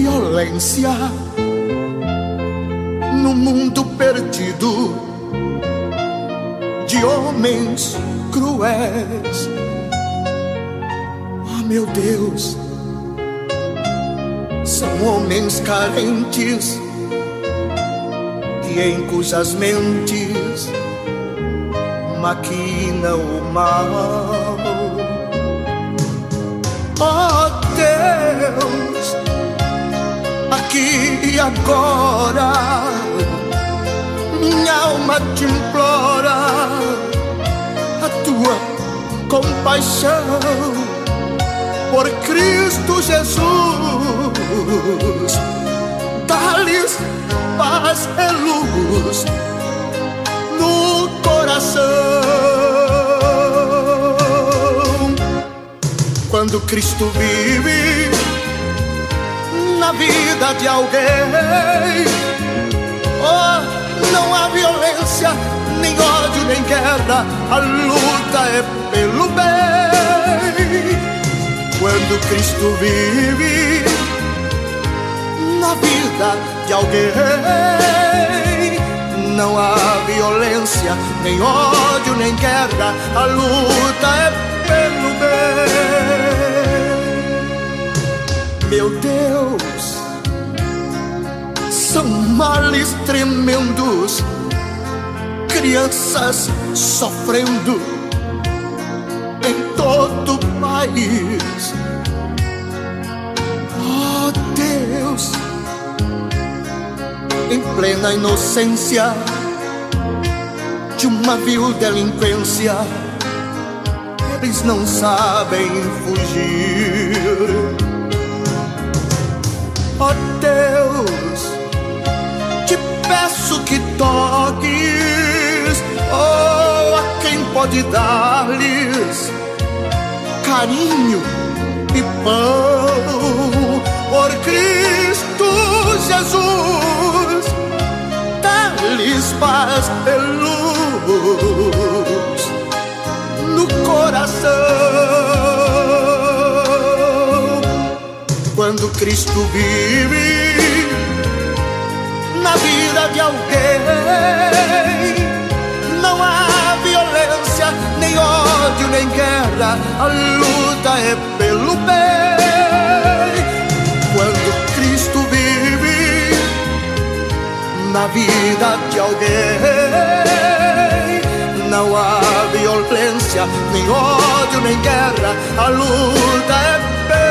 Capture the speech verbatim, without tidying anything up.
violência no mundo perdido de homens cruéis. Oh, meu Deus, são homens carentes e em cujas mentes maquina o mal. Oh Deus, aqui e agora minha alma te implora a tua compaixão por Cristo Jesus. Dá-lhes paz e luz no coração. Quando Cristo vive na vida de alguém, oh, não há violência, nem ódio, nem guerra, a luta é pelo bem. Quando Cristo vive na vida de alguém, não há violência, nem ódio, nem guerra, a luta é pelo bem. Meu Deus, são males tremendos, crianças sofrendo em todo o país. Oh Deus, em plena inocência de uma vil delinquência, eles não sabem fugir. Oh Deus, te peço que toques, oh, a quem pode dar-lhes carinho e pão por Cristo Jesus. Dá-lhes paz e luz no coração. Quando Cristo vive na vida de alguém, não há violência, nem ódio, nem guerra, a luta é pelo bem. Quando Cristo vive na vida de alguém, não há violência, nem ódio, nem guerra, a luta é pelo